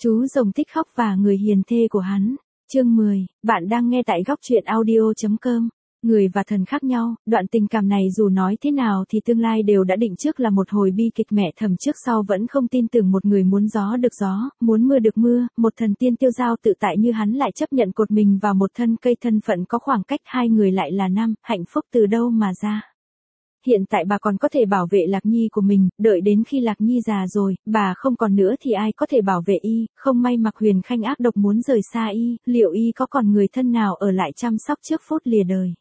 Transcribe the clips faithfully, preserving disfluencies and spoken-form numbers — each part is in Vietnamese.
Chú rồng thích khóc và người hiền thê của hắn. Chương mười, bạn đang nghe tại góc truyện audio chấm com. Người và thần khác nhau, đoạn tình cảm này dù nói thế nào thì tương lai đều đã định trước là một hồi bi kịch. Mẹ Thầm trước sau vẫn không tin tưởng một người muốn gió được gió, muốn mưa được mưa, một thần tiên tiêu dao tự tại như hắn lại chấp nhận cột mình vào một thân cây. Thân phận có khoảng cách, hai người lại là nam, hạnh phúc từ đâu mà ra. Hiện tại bà còn có thể bảo vệ Lạc Nhi của mình, đợi đến khi Lạc Nhi già rồi, bà không còn nữa thì ai có thể bảo vệ y. Không may Mạc Huyền Khanh ác độc muốn rời xa y, liệu y có còn người thân nào ở lại chăm sóc trước phút lìa đời.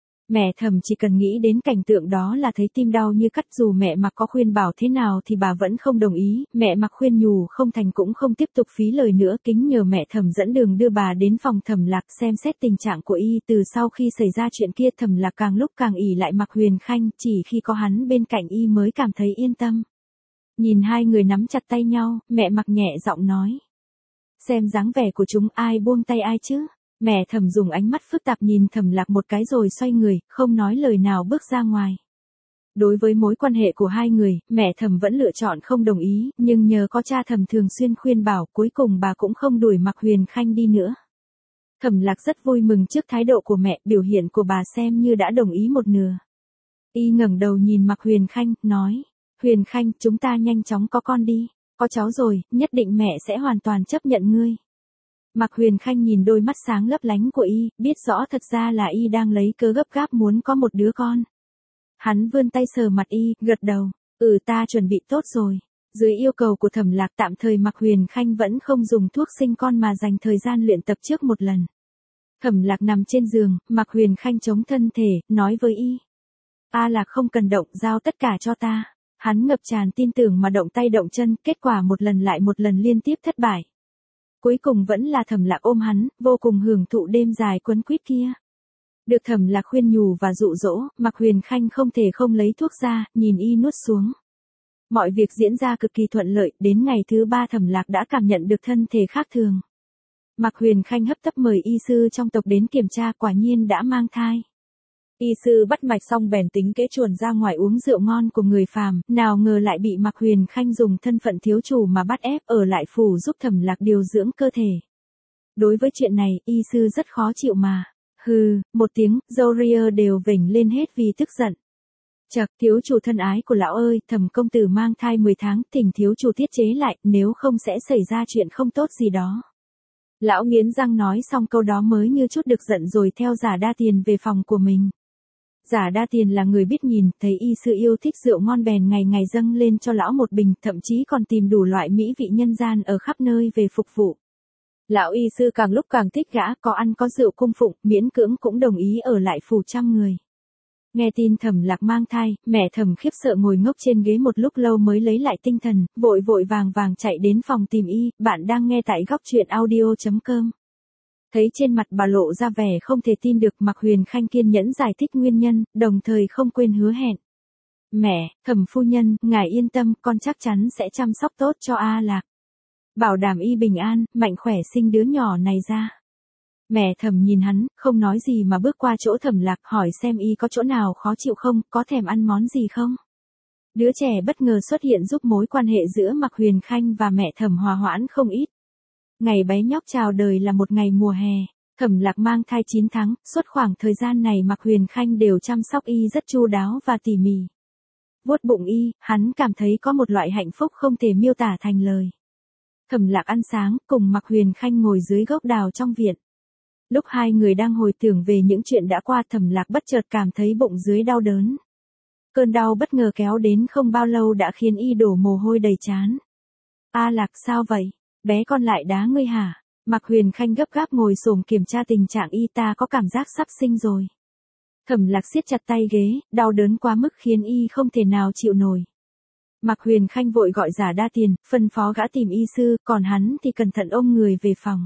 Mẹ Thầm chỉ cần nghĩ đến cảnh tượng đó là thấy tim đau như cắt. Dù mẹ Mạc có khuyên bảo thế nào thì bà vẫn không đồng ý. Mẹ Mạc khuyên nhủ không thành cũng không tiếp tục phí lời nữa, kính nhờ mẹ Thầm dẫn đường đưa bà đến phòng Thẩm Lạc xem xét tình trạng của y. Từ sau khi xảy ra chuyện kia, Thẩm Lạc càng lúc càng ỷ lại Mạc Huyền Khanh, chỉ khi có hắn bên cạnh y mới cảm thấy yên tâm. Nhìn hai người nắm chặt tay nhau, mẹ Mạc nhẹ giọng nói: xem dáng vẻ của chúng ai buông tay ai chứ. Mẹ Thầm dùng ánh mắt phức tạp nhìn Thẩm Lạc một cái rồi xoay người, không nói lời nào bước ra ngoài. Đối với mối quan hệ của hai người, mẹ Thầm vẫn lựa chọn không đồng ý, nhưng nhờ có cha Thầm thường xuyên khuyên bảo, cuối cùng bà cũng không đuổi Mạc Huyền Khanh đi nữa. Thẩm Lạc rất vui mừng trước thái độ của mẹ, biểu hiện của bà xem như đã đồng ý một nửa. Y ngẩng đầu nhìn Mạc Huyền Khanh, nói: Huyền Khanh, chúng ta nhanh chóng có con đi, có cháu rồi, nhất định mẹ sẽ hoàn toàn chấp nhận ngươi. Mạc Huyền Khanh nhìn đôi mắt sáng lấp lánh của y, biết rõ thật ra là y đang lấy cớ gấp gáp muốn có một đứa con. Hắn vươn tay sờ mặt y, gật đầu: ừ, ta chuẩn bị tốt rồi. Dưới yêu cầu của Thẩm Lạc, tạm thời Mạc Huyền Khanh vẫn không dùng thuốc sinh con mà dành thời gian luyện tập trước một lần. Thẩm Lạc nằm trên giường, Mạc Huyền Khanh chống thân thể, nói với y: A Lạc không cần động, giao tất cả cho ta. Hắn ngập tràn tin tưởng mà động tay động chân, kết quả một lần lại một lần liên tiếp thất bại. Cuối cùng vẫn là Thẩm Lạc ôm hắn, vô cùng hưởng thụ đêm dài quấn quýt kia. Được Thẩm Lạc khuyên nhủ và dụ dỗ, Mạc Huyền Khanh không thể không lấy thuốc ra, nhìn y nuốt xuống. Mọi việc diễn ra cực kỳ thuận lợi, đến ngày thứ ba Thẩm Lạc đã cảm nhận được thân thể khác thường. Mạc Huyền Khanh hấp tấp mời y sư trong tộc đến kiểm tra, quả nhiên đã mang thai. Y sư bắt mạch xong bèn tính kế chuồn ra ngoài uống rượu ngon của người phàm, nào ngờ lại bị Mạc Huyền Khanh dùng thân phận thiếu chủ mà bắt ép ở lại phủ giúp Thẩm Lạc điều dưỡng cơ thể. Đối với chuyện này, y sư rất khó chịu mà. Hừ, một tiếng, râu ria đều vểnh lên hết vì tức giận. Chậc, thiếu chủ thân ái của lão ơi, Thẩm công tử mang thai mười tháng, thỉnh thiếu chủ tiết chế lại, nếu không sẽ xảy ra chuyện không tốt gì đó. Lão nghiến răng nói xong câu đó mới như chút được giận rồi theo Giả Đa Tiền về phòng của mình. Giả Đa Tiền là người biết nhìn, thấy y sư yêu thích rượu ngon bèn ngày ngày dâng lên cho lão một bình, thậm chí còn tìm đủ loại mỹ vị nhân gian ở khắp nơi về phục vụ. Lão y sư càng lúc càng thích gã, có ăn có rượu cung phụng, miễn cưỡng cũng đồng ý ở lại phủ trăm người. Nghe tin Thẩm Lạc mang thai, mẹ Thẩm khiếp sợ ngồi ngốc trên ghế một lúc lâu mới lấy lại tinh thần, vội vội vàng vàng chạy đến phòng tìm y. Bạn đang nghe tại góc truyện audio chấm com. Thấy trên mặt bà lộ ra vẻ không thể tin được, Mạc Huyền Khanh kiên nhẫn giải thích nguyên nhân, đồng thời không quên hứa hẹn: mẹ, Thẩm phu nhân, ngài yên tâm, con chắc chắn sẽ chăm sóc tốt cho A Lạc, bảo đảm y bình an, mạnh khỏe sinh đứa nhỏ này ra. Mẹ Thẩm nhìn hắn, không nói gì mà bước qua chỗ Thẩm Lạc, hỏi xem y có chỗ nào khó chịu không, có thèm ăn món gì không. Đứa trẻ bất ngờ xuất hiện giúp mối quan hệ giữa Mạc Huyền Khanh và mẹ Thẩm hòa hoãn không ít. Ngày bé nhóc chào đời là một ngày mùa hè. Thẩm Lạc mang thai chín tháng, suốt khoảng thời gian này Mạc Huyền Khanh đều chăm sóc y rất chu đáo và tỉ mỉ. Vuốt bụng y, hắn cảm thấy có một loại hạnh phúc không thể miêu tả thành lời. Thẩm Lạc ăn sáng, cùng Mạc Huyền Khanh ngồi dưới gốc đào trong viện. Lúc hai người đang hồi tưởng về những chuyện đã qua, Thẩm Lạc bất chợt cảm thấy bụng dưới đau đớn. Cơn đau bất ngờ kéo đến không bao lâu đã khiến y đổ mồ hôi đầy trán. A Lạc, sao vậy? Bé con lại đá ngươi hả? Mạc Huyền Khanh gấp gáp ngồi xổm kiểm tra tình trạng y, ta có cảm giác sắp sinh rồi. Thẩm Lạc siết chặt tay ghế, đau đớn quá mức khiến y không thể nào chịu nổi. Mạc Huyền Khanh vội gọi Giả Đa Tiền, phân phó gã tìm y sư, còn hắn thì cẩn thận ôm người về phòng.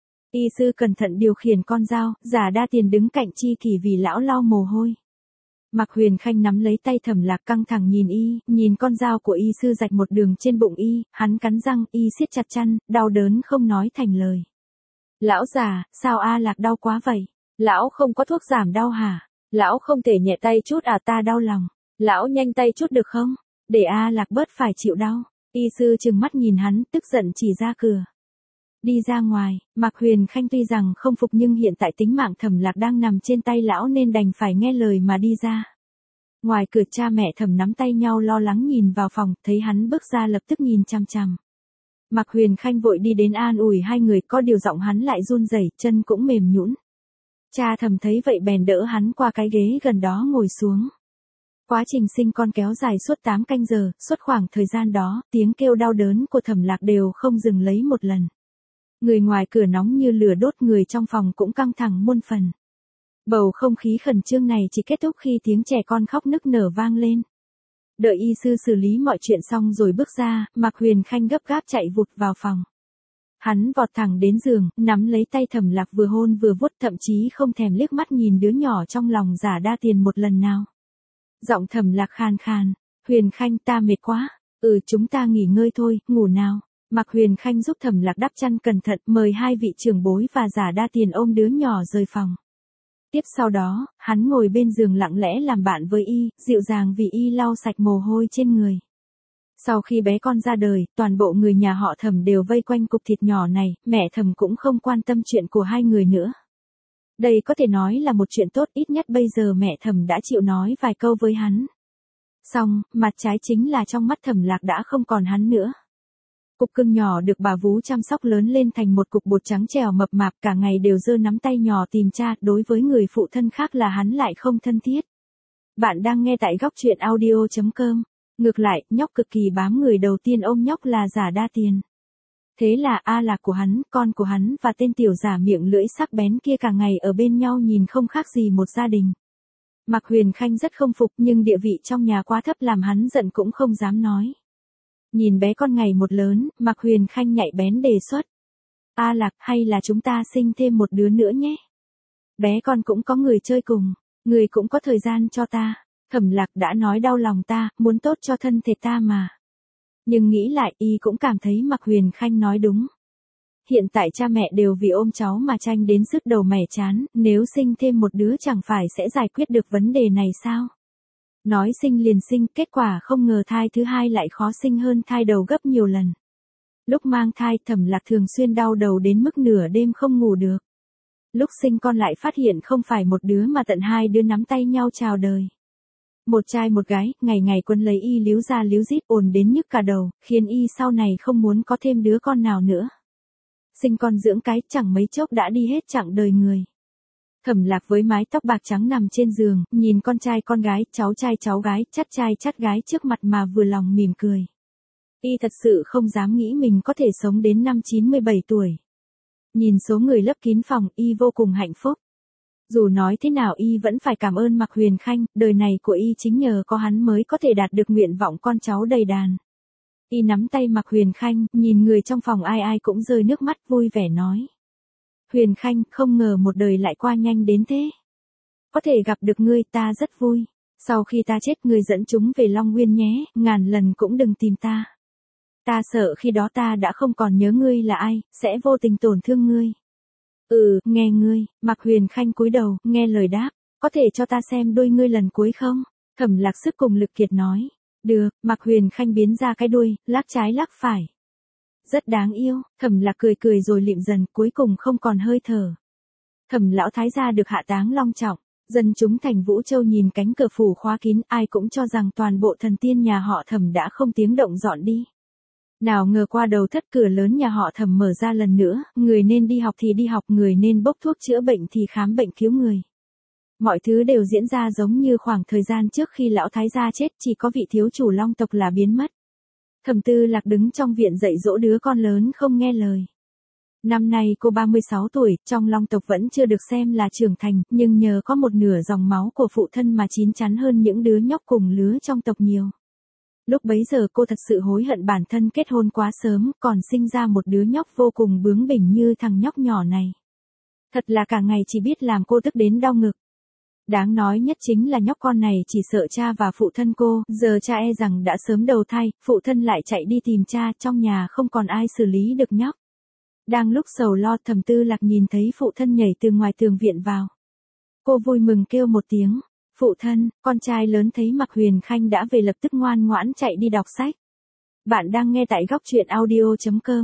Y sư cẩn thận điều khiển con dao, Giả Đa Tiền đứng cạnh chi kỷ vì lão lau mồ hôi. Mạc Huyền Khanh nắm lấy tay Thẩm Lạc căng thẳng nhìn y, nhìn con dao của y sư rạch một đường trên bụng y, hắn cắn răng, y siết chặt chăn, đau đớn không nói thành lời. Lão già, sao A Lạc đau quá vậy? Lão không có thuốc giảm đau hả? Lão không thể nhẹ tay chút à, ta đau lòng. Lão nhanh tay chút được không? Để A Lạc bớt phải chịu đau. Y sư trừng mắt nhìn hắn, tức giận chỉ ra cửa. Đi ra ngoài, Mạc Huyền Khanh tuy rằng không phục nhưng hiện tại tính mạng Thẩm Lạc đang nằm trên tay lão nên đành phải nghe lời mà đi ra. Ngoài cửa cha mẹ Thẩm nắm tay nhau lo lắng nhìn vào phòng, thấy hắn bước ra lập tức nhìn chằm chằm. Mạc Huyền Khanh vội đi đến an ủi hai người, có điều giọng hắn lại run rẩy, chân cũng mềm nhũn. Cha Thẩm thấy vậy bèn đỡ hắn qua cái ghế gần đó ngồi xuống. Quá trình sinh con kéo dài suốt tám canh giờ, suốt khoảng thời gian đó, tiếng kêu đau đớn của Thẩm Lạc đều không dừng lấy một lần. Người ngoài cửa nóng như lửa đốt, người trong phòng cũng căng thẳng muôn phần. Bầu không khí khẩn trương này chỉ kết thúc khi tiếng trẻ con khóc nức nở vang lên. Đợi y sư xử lý mọi chuyện xong rồi bước ra, Mạc Huyền Khanh gấp gáp chạy vụt vào phòng. Hắn vọt thẳng đến giường, nắm lấy tay Thẩm Lạc vừa hôn vừa vuốt, thậm chí không thèm liếc mắt nhìn đứa nhỏ trong lòng Giả Đa Tiền một lần nào. Giọng Thẩm Lạc khàn khàn, Huyền Khanh ta mệt quá, ừ chúng ta nghỉ ngơi thôi, ngủ nào. Mạc Huyền Khanh giúp Thẩm Lạc đắp chăn cẩn thận, mời hai vị trưởng bối và Giả Đa Tiền ôm đứa nhỏ rời phòng. Tiếp sau đó, hắn ngồi bên giường lặng lẽ làm bạn với y, dịu dàng vì y lau sạch mồ hôi trên người. Sau khi bé con ra đời, toàn bộ người nhà họ Thẩm đều vây quanh cục thịt nhỏ này, mẹ Thẩm cũng không quan tâm chuyện của hai người nữa. Đây có thể nói là một chuyện tốt, ít nhất bây giờ mẹ Thẩm đã chịu nói vài câu với hắn. Xong, mặt trái chính là trong mắt Thẩm Lạc đã không còn hắn nữa. Cục cưng nhỏ được bà vú chăm sóc lớn lên thành một cục bột trắng trẻo mập mạp, cả ngày đều giơ nắm tay nhỏ tìm cha, đối với người phụ thân khác là hắn lại không thân thiết. Bạn đang nghe tại góc truyện audio chấm com. Ngược lại, nhóc cực kỳ bám người đầu tiên ôm nhóc là Giả Đa Tiền. Thế là A Lạc của hắn, con của hắn và tên tiểu giả miệng lưỡi sắc bén kia cả ngày ở bên nhau nhìn không khác gì một gia đình. Mạc Huyền Khanh rất không phục nhưng địa vị trong nhà quá thấp làm hắn giận cũng không dám nói. Nhìn bé con ngày một lớn, Mạc Huyền Khanh nhạy bén đề xuất. A Lạc, hay là chúng ta sinh thêm một đứa nữa nhé. Bé con cũng có người chơi cùng, người cũng có thời gian cho ta. Thẩm Lạc đã nói đau lòng ta, muốn tốt cho thân thể ta mà. Nhưng nghĩ lại y cũng cảm thấy Mạc Huyền Khanh nói đúng. Hiện tại cha mẹ đều vì ôm cháu mà tranh đến sứt đầu mẻ chán, nếu sinh thêm một đứa chẳng phải sẽ giải quyết được vấn đề này sao? Nói sinh liền sinh, kết quả không ngờ thai thứ hai lại khó sinh hơn thai đầu gấp nhiều lần. Lúc mang thai Thẩm Lạc thường xuyên đau đầu đến mức nửa đêm không ngủ được. Lúc sinh con lại phát hiện không phải một đứa mà tận hai đứa nắm tay nhau chào đời. Một trai một gái, ngày ngày quấn lấy y líu ra líu rít ồn đến nhức cả đầu, khiến y sau này không muốn có thêm đứa con nào nữa. Sinh con dưỡng cái chẳng mấy chốc đã đi hết chặng đời người. Thẩm Lạc với mái tóc bạc trắng nằm trên giường, nhìn con trai con gái, cháu trai cháu gái, chắt trai chắt gái trước mặt mà vừa lòng mỉm cười. Y thật sự không dám nghĩ mình có thể sống đến năm chín mươi bảy tuổi. Nhìn số người lấp kín phòng, y vô cùng hạnh phúc. Dù nói thế nào y vẫn phải cảm ơn Mạc Huyền Khanh, đời này của y chính nhờ có hắn mới có thể đạt được nguyện vọng con cháu đầy đàn. Y nắm tay Mạc Huyền Khanh, nhìn người trong phòng ai ai cũng rơi nước mắt vui vẻ nói. Huyền Khanh, không ngờ một đời lại qua nhanh đến thế. Có thể gặp được ngươi ta rất vui. Sau khi ta chết ngươi dẫn chúng về Long Nguyên nhé, ngàn lần cũng đừng tìm ta. Ta sợ khi đó ta đã không còn nhớ ngươi là ai, sẽ vô tình tổn thương ngươi. Ừ, nghe ngươi, Mạc Huyền Khanh cúi đầu, nghe lời đáp, có thể cho ta xem đuôi ngươi lần cuối không? Thẩm Lạc sức cùng lực kiệt nói. Được, Mạc Huyền Khanh biến ra cái đuôi, lắc trái lắc phải. Rất đáng yêu, Thẩm Lạc cười cười rồi lịm dần, cuối cùng không còn hơi thở. Thẩm lão thái gia được hạ táng long trọng, dân chúng thành Vũ Châu nhìn cánh cửa phủ khóa kín, ai cũng cho rằng toàn bộ thần tiên nhà họ Thẩm đã không tiếng động dọn đi. Nào ngờ qua đầu thất cửa lớn nhà họ Thẩm mở ra lần nữa, người nên đi học thì đi học, người nên bốc thuốc chữa bệnh thì khám bệnh cứu người. Mọi thứ đều diễn ra giống như khoảng thời gian trước khi lão thái gia chết, chỉ có vị thiếu chủ Long tộc là biến mất. Thẩm Tư Lạc đứng trong viện dạy dỗ đứa con lớn không nghe lời. Năm nay cô ba mươi sáu tuổi, trong Long tộc vẫn chưa được xem là trưởng thành, nhưng nhờ có một nửa dòng máu của phụ thân mà chín chắn hơn những đứa nhóc cùng lứa trong tộc nhiều. Lúc bấy giờ cô thật sự hối hận bản thân kết hôn quá sớm, còn sinh ra một đứa nhóc vô cùng bướng bỉnh như thằng nhóc nhỏ này. Thật là cả ngày chỉ biết làm cô tức đến đau ngực. Đáng nói nhất chính là nhóc con này chỉ sợ cha và phụ thân cô, giờ cha e rằng đã sớm đầu thai, phụ thân lại chạy đi tìm cha, trong nhà không còn ai xử lý được nhóc. Đang lúc sầu lo, Thẩm Tư Lạc nhìn thấy phụ thân nhảy từ ngoài tường viện vào. Cô vui mừng kêu một tiếng, phụ thân, con trai lớn thấy Mạc Huyền Khanh đã về lập tức ngoan ngoãn chạy đi đọc sách. Bạn đang nghe tại góc truyện audio chấm com.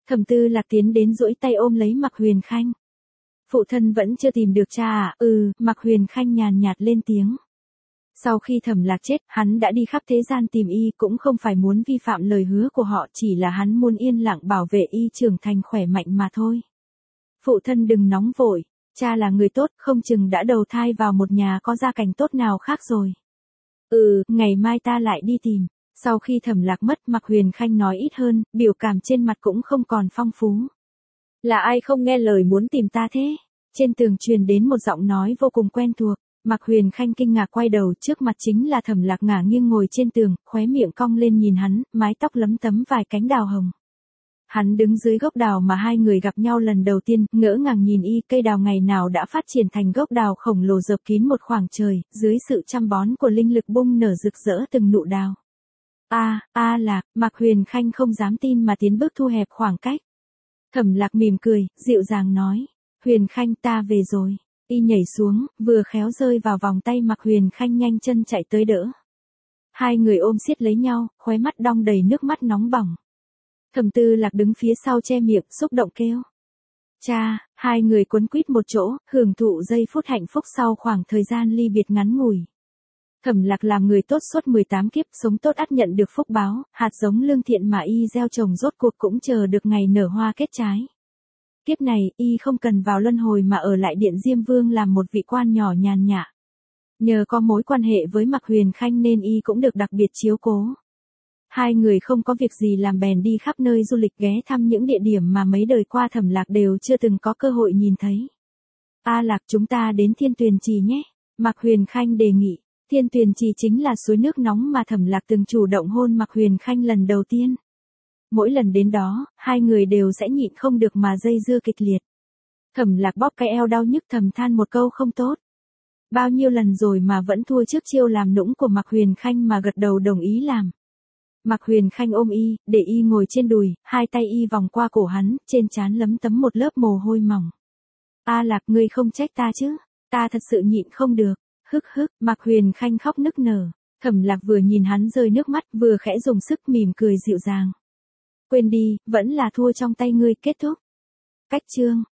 Thẩm Tư Lạc tiến đến duỗi tay ôm lấy Mạc Huyền Khanh. Phụ thân vẫn chưa tìm được cha à? Ừ, Mạc Huyền Khanh nhàn nhạt lên tiếng. Sau khi Thẩm Lạc chết, hắn đã đi khắp thế gian tìm y, cũng không phải muốn vi phạm lời hứa của họ, chỉ là hắn muốn yên lặng bảo vệ y trưởng thành khỏe mạnh mà thôi. Phụ thân đừng nóng vội, cha là người tốt, không chừng đã đầu thai vào một nhà có gia cảnh tốt nào khác rồi. Ừ, ngày mai ta lại đi tìm. Sau khi Thẩm Lạc mất, Mạc Huyền Khanh nói ít hơn, biểu cảm trên mặt cũng không còn phong phú. Là ai không nghe lời muốn tìm ta thế? Trên tường truyền đến một giọng nói vô cùng quen thuộc. Mạc Huyền Khanh kinh ngạc quay đầu, trước mặt chính là Thẩm Lạc ngả nghiêng ngồi trên tường, khóe miệng cong lên nhìn hắn, mái tóc lấm tấm vài cánh đào hồng. Hắn đứng dưới gốc đào mà hai người gặp nhau lần đầu tiên, ngỡ ngàng nhìn y, cây đào ngày nào đã phát triển thành gốc đào khổng lồ dợp kín một khoảng trời, dưới sự chăm bón của linh lực bung nở rực rỡ từng nụ đào. A, A Lạc, Mạc Huyền Khanh không dám tin mà tiến bước thu hẹp khoảng cách. Thẩm Lạc mỉm cười, dịu dàng nói, Huyền Khanh ta về rồi. Y nhảy xuống, vừa khéo rơi vào vòng tay Mạc Huyền Khanh nhanh chân chạy tới đỡ. Hai người ôm siết lấy nhau, khóe mắt đong đầy nước mắt nóng bỏng. Thẩm Tư Lạc đứng phía sau che miệng, xúc động kêu. Cha, hai người quấn quýt một chỗ, hưởng thụ giây phút hạnh phúc sau khoảng thời gian ly biệt ngắn ngủi. Thẩm Lạc làm người tốt suốt mười tám kiếp, sống tốt ắt nhận được phúc báo, hạt giống lương thiện mà y gieo trồng rốt cuộc cũng chờ được ngày nở hoa kết trái. Kiếp này, y không cần vào luân hồi mà ở lại Điện Diêm Vương làm một vị quan nhỏ nhàn nhã. Nhờ có mối quan hệ với Mạc Huyền Khanh nên y cũng được đặc biệt chiếu cố. Hai người không có việc gì làm bèn đi khắp nơi du lịch, ghé thăm những địa điểm mà mấy đời qua Thẩm Lạc đều chưa từng có cơ hội nhìn thấy. A Lạc, chúng ta đến Thiên Tuyền Trì nhé. Mạc Huyền Khanh đề nghị. Thiên Tuyền Trì chính là suối nước nóng mà Thẩm Lạc từng chủ động hôn Mạc Huyền Khanh lần đầu tiên. Mỗi lần đến đó, hai người đều sẽ nhịn không được mà dây dưa kịch liệt. Thẩm Lạc bóp cái eo đau nhức thầm than một câu không tốt. Bao nhiêu lần rồi mà vẫn thua trước chiêu làm nũng của Mạc Huyền Khanh mà gật đầu đồng ý làm. Mạc Huyền Khanh ôm y, để y ngồi trên đùi, hai tay y vòng qua cổ hắn, trên trán lấm tấm một lớp mồ hôi mỏng. A Lạc, ngươi không trách ta chứ? Ta thật sự nhịn không được. Hức hức, Mạc Huyền Khanh khóc nức nở. Thẩm Lạc vừa nhìn hắn rơi nước mắt, vừa khẽ dùng sức mỉm cười dịu dàng. Quên đi, vẫn là thua trong tay ngươi, kết thúc. Cách chương.